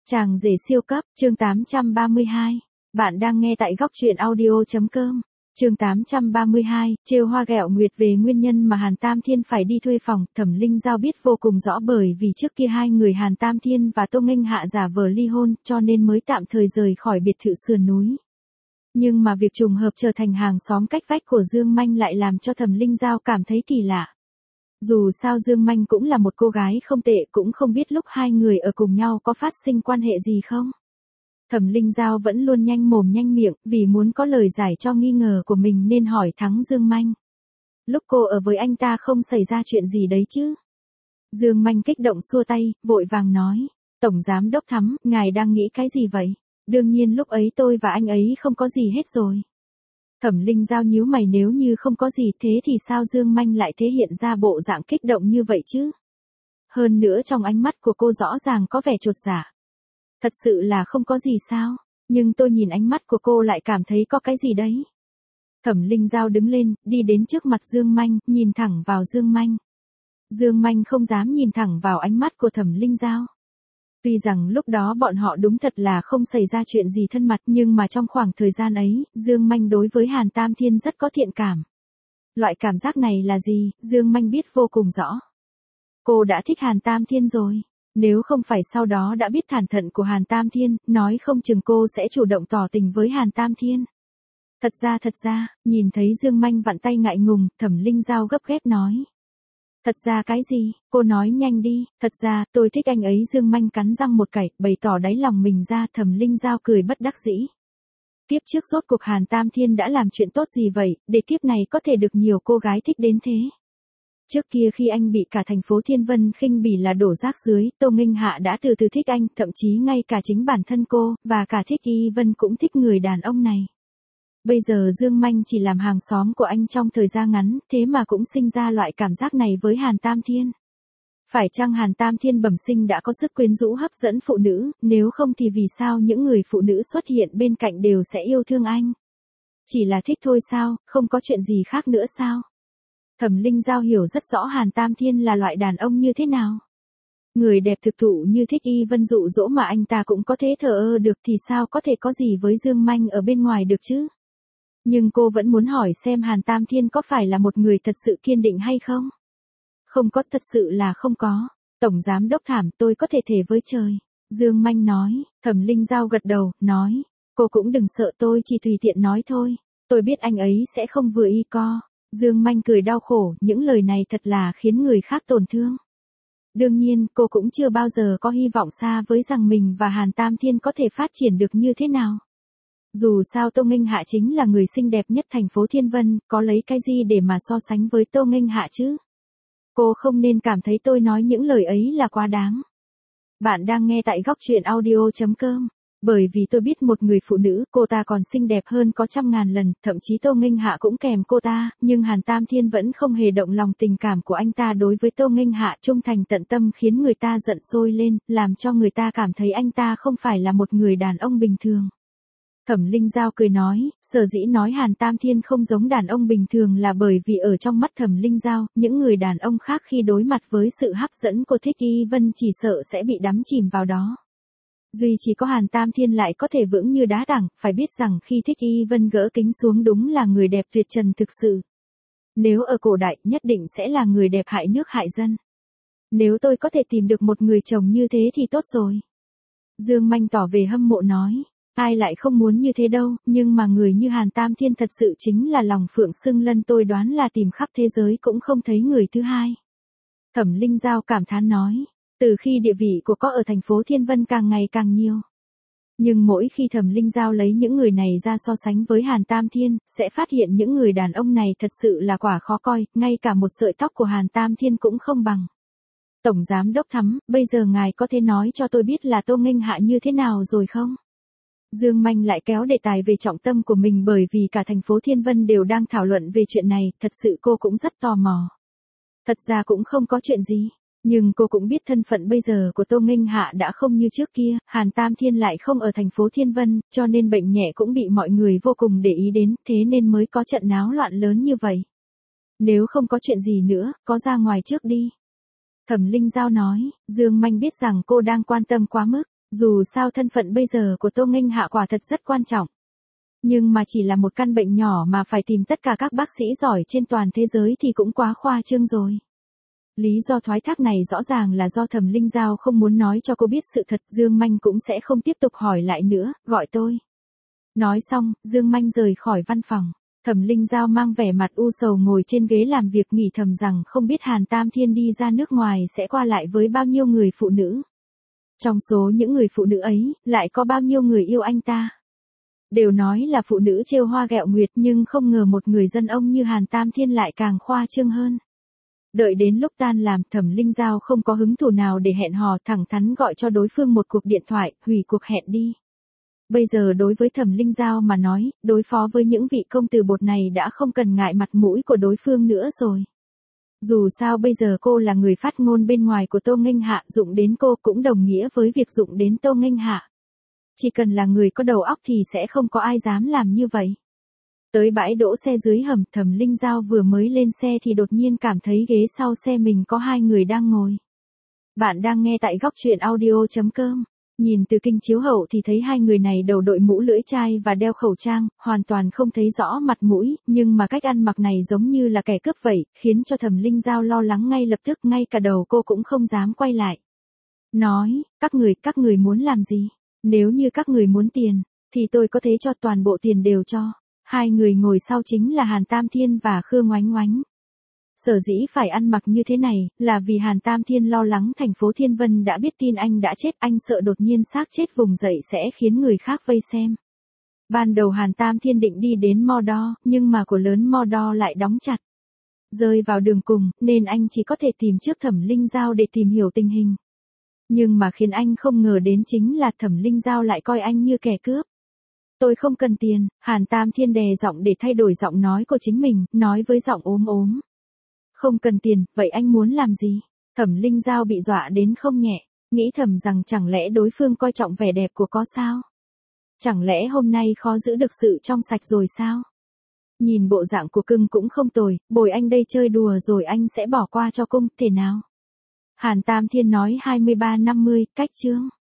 Chàng rể siêu cấp, chương 832. Bạn đang nghe tại góc truyện audio.com. Chương 832, trêu hoa ghẹo nguyệt về nguyên nhân mà Hàn Tam Thiên phải đi thuê phòng, Thẩm Linh Giao biết vô cùng rõ bởi vì trước kia hai người Hàn Tam Thiên và Tô Nghênh Hạ giả vờ ly hôn, cho nên mới tạm thời rời khỏi biệt thự sườn núi. Nhưng mà việc trùng hợp trở thành hàng xóm cách vách của Dương Manh lại làm cho Thẩm Linh Giao cảm thấy kỳ lạ. Dù sao Dương Manh cũng là một cô gái không tệ, cũng không biết lúc hai người ở cùng nhau có phát sinh quan hệ gì không. Thẩm Linh Giao vẫn luôn nhanh mồm nhanh miệng, vì muốn có lời giải cho nghi ngờ của mình nên hỏi thắng Dương Manh. Lúc cô ở với anh ta không xảy ra chuyện gì đấy chứ? Dương Manh kích động xua tay, vội vàng nói. Tổng giám đốc Thắm, ngài đang nghĩ cái gì vậy? Đương nhiên lúc ấy tôi và anh ấy không có gì hết rồi. Thẩm Linh Giao nhíu mày, nếu như không có gì thế thì sao Dương Manh lại thể hiện ra bộ dạng kích động như vậy chứ? Hơn nữa trong ánh mắt của cô rõ ràng có vẻ chột dạ. Thật sự là không có gì sao? Nhưng tôi nhìn ánh mắt của cô lại cảm thấy có cái gì đấy. Thẩm Linh Giao đứng lên, đi đến trước mặt Dương Manh, nhìn thẳng vào Dương Manh. Dương Manh không dám nhìn thẳng vào ánh mắt của Thẩm Linh Giao. Tuy rằng lúc đó bọn họ đúng thật là không xảy ra chuyện gì thân mật, nhưng mà trong khoảng thời gian ấy, Dương Manh đối với Hàn Tam Thiên rất có thiện cảm. Loại cảm giác này là gì, Dương Manh biết vô cùng rõ. Cô đã thích Hàn Tam Thiên rồi. Nếu không phải sau đó đã biết thản thận của Hàn Tam Thiên, nói không chừng cô sẽ chủ động tỏ tình với Hàn Tam Thiên. Thật ra, nhìn thấy Dương Manh vặn tay ngại ngùng, Thẩm Linh Giao gấp gáp nói. Thật ra cái gì, cô nói nhanh đi, thật ra, tôi thích anh ấy. Dương Manh cắn răng một cái, bày tỏ đáy lòng mình ra. Thẩm Linh Giao cười bất đắc dĩ. Kiếp trước rốt cuộc Hàn Tam Thiên đã làm chuyện tốt gì vậy, để kiếp này có thể được nhiều cô gái thích đến thế. Trước kia khi anh bị cả thành phố Thiên Vân khinh bỉ là đổ rác dưới, Tô Nghênh Hạ đã từ từ thích anh, thậm chí ngay cả chính bản thân cô, và cả Thích Y Vân cũng thích người đàn ông này. Bây giờ Dương Manh chỉ làm hàng xóm của anh trong thời gian ngắn, thế mà cũng sinh ra loại cảm giác này với Hàn Tam Thiên. Phải chăng Hàn Tam Thiên bẩm sinh đã có sức quyến rũ hấp dẫn phụ nữ, nếu không thì vì sao những người phụ nữ xuất hiện bên cạnh đều sẽ yêu thương anh? Chỉ là thích thôi sao, không có chuyện gì khác nữa sao? Thẩm Linh Giao hiểu rất rõ Hàn Tam Thiên là loại đàn ông như thế nào. Người đẹp thực thụ như Thích Y Vân dụ dỗ mà anh ta cũng có thể thờ ơ được thì sao có thể có gì với Dương Manh ở bên ngoài được chứ? Nhưng cô vẫn muốn hỏi xem Hàn Tam Thiên có phải là một người thật sự kiên định hay không? Không có, thật sự là không có. Tổng giám đốc Thảm, tôi có thể thề với trời. Dương Manh nói. Thẩm Linh Giao gật đầu, nói. Cô cũng đừng sợ, tôi chỉ tùy tiện nói thôi. Tôi biết anh ấy sẽ không vừa y co. Dương Manh cười đau khổ, những lời này thật là khiến người khác tổn thương. Đương nhiên, cô cũng chưa bao giờ có hy vọng xa với rằng mình và Hàn Tam Thiên có thể phát triển được như thế nào. Dù sao Tô Nghênh Hạ chính là người xinh đẹp nhất thành phố Thiên Vân, có lấy cái gì để mà so sánh với Tô Nghênh Hạ chứ? Cô không nên cảm thấy tôi nói những lời ấy là quá đáng. Bạn đang nghe tại góc truyện audio.com. Bởi vì tôi biết một người phụ nữ, cô ta còn xinh đẹp hơn có 100.000 lần, thậm chí Tô Nghênh Hạ cũng kèm cô ta, nhưng Hàn Tam Thiên vẫn không hề động lòng tình cảm của anh ta đối với Tô Nghênh Hạ, trung thành tận tâm khiến người ta giận sôi lên, làm cho người ta cảm thấy anh ta không phải là một người đàn ông bình thường. Thẩm Linh Giao cười nói, sở dĩ nói Hàn Tam Thiên không giống đàn ông bình thường là bởi vì ở trong mắt Thẩm Linh Giao, những người đàn ông khác khi đối mặt với sự hấp dẫn của Thích Y Vân chỉ sợ sẽ bị đắm chìm vào đó. Duy chỉ có Hàn Tam Thiên lại có thể vững như đá tảng, phải biết rằng khi Thích Y Vân gỡ kính xuống đúng là người đẹp tuyệt trần thực sự. Nếu ở cổ đại, nhất định sẽ là người đẹp hại nước hại dân. Nếu tôi có thể tìm được một người chồng như thế thì tốt rồi. Dương Manh tỏ về hâm mộ nói. Ai lại không muốn như thế đâu, nhưng mà người như Hàn Tam Thiên thật sự chính là lòng phượng xưng lân, tôi đoán là tìm khắp thế giới cũng không thấy người thứ hai. Thẩm Linh Giao cảm thán nói, từ khi địa vị của cô ở thành phố Thiên Vân càng ngày càng nhiều. Nhưng mỗi khi Thẩm Linh Giao lấy những người này ra so sánh với Hàn Tam Thiên, sẽ phát hiện những người đàn ông này thật sự là quả khó coi, ngay cả một sợi tóc của Hàn Tam Thiên cũng không bằng. Tổng giám đốc Thắm, bây giờ ngài có thể nói cho tôi biết là Tô Nghênh Hạ như thế nào rồi không? Dương Manh lại kéo đề tài về trọng tâm của mình bởi vì cả thành phố Thiên Vân đều đang thảo luận về chuyện này, thật sự cô cũng rất tò mò. Thật ra cũng không có chuyện gì, nhưng cô cũng biết thân phận bây giờ của Tô Nghênh Hạ đã không như trước kia, Hàn Tam Thiên lại không ở thành phố Thiên Vân, cho nên bệnh nhẹ cũng bị mọi người vô cùng để ý đến, thế nên mới có trận náo loạn lớn như vậy. Nếu không có chuyện gì nữa, có ra ngoài trước đi. Thẩm Linh Giao nói, Dương Manh biết rằng cô đang quan tâm quá mức. Dù sao thân phận bây giờ của Tô Nghênh Hạ quả thật rất quan trọng. Nhưng mà chỉ là một căn bệnh nhỏ mà phải tìm tất cả các bác sĩ giỏi trên toàn thế giới thì cũng quá khoa trương rồi. Lý do thoái thác này rõ ràng là do Thẩm Linh Giao không muốn nói cho cô biết sự thật. Dương Manh cũng sẽ không tiếp tục hỏi lại nữa, gọi tôi. Nói xong, Dương Manh rời khỏi văn phòng. Thẩm Linh Giao mang vẻ mặt u sầu ngồi trên ghế làm việc nghĩ thầm rằng không biết Hàn Tam Thiên đi ra nước ngoài sẽ qua lại với bao nhiêu người phụ nữ. Trong số những người phụ nữ ấy, lại có bao nhiêu người yêu anh ta. Đều nói là phụ nữ trêu hoa ghẹo nguyệt nhưng không ngờ một người dân ông như Hàn Tam Thiên lại càng khoa trương hơn. Đợi đến lúc tan làm, Thẩm Linh Giao không có hứng thú nào để hẹn hò, thẳng thắn gọi cho đối phương một cuộc điện thoại, hủy cuộc hẹn đi. Bây giờ đối với Thẩm Linh Giao mà nói, đối phó với những vị công tử bột này đã không cần ngại mặt mũi của đối phương nữa rồi. Dù sao bây giờ cô là người phát ngôn bên ngoài của Tô Nghênh Hạ, dụng đến cô cũng đồng nghĩa với việc dụng đến Tô Nghênh Hạ. Chỉ cần là người có đầu óc thì sẽ không có ai dám làm như vậy. Tới bãi đỗ xe dưới hầm, Thẩm Linh Giao vừa mới lên xe thì đột nhiên cảm thấy ghế sau xe mình có hai người đang ngồi. Bạn đang nghe tại góc truyện audio.com. Nhìn từ kinh chiếu hậu thì thấy hai người này đầu đội mũ lưỡi chai và đeo khẩu trang, hoàn toàn không thấy rõ mặt mũi, nhưng mà cách ăn mặc này giống như là kẻ cướp vậy, khiến cho Thẩm Linh Giao lo lắng ngay lập tức, ngay cả đầu cô cũng không dám quay lại. Nói, các người muốn làm gì? Nếu như các người muốn tiền, thì tôi có thể cho toàn bộ tiền đều cho. Hai người ngồi sau chính là Hàn Tam Thiên và Khương Oánh Oánh. Sở dĩ phải ăn mặc như thế này, là vì Hàn Tam Thiên lo lắng thành phố Thiên Vân đã biết tin anh đã chết, anh sợ đột nhiên xác chết vùng dậy sẽ khiến người khác vây xem. Ban đầu Hàn Tam Thiên định đi đến Mordor, nhưng mà của lớn Mordor lại đóng chặt. Rơi vào đường cùng, nên anh chỉ có thể tìm trước Thẩm Linh Giao để tìm hiểu tình hình. Nhưng mà khiến anh không ngờ đến chính là Thẩm Linh Giao lại coi anh như kẻ cướp. Tôi không cần tiền, Hàn Tam Thiên đè giọng để thay đổi giọng nói của chính mình, nói với giọng ốm ốm. Không cần tiền, vậy anh muốn làm gì? Thẩm Linh Giao bị dọa đến không nhẹ, nghĩ thầm rằng chẳng lẽ đối phương coi trọng vẻ đẹp của có sao? Chẳng lẽ hôm nay khó giữ được sự trong sạch rồi sao? Nhìn bộ dạng của cưng cũng không tồi, bồi anh đây chơi đùa rồi anh sẽ bỏ qua cho cung, thể nào? Hàn Tam Thiên nói 23-50, cách chương.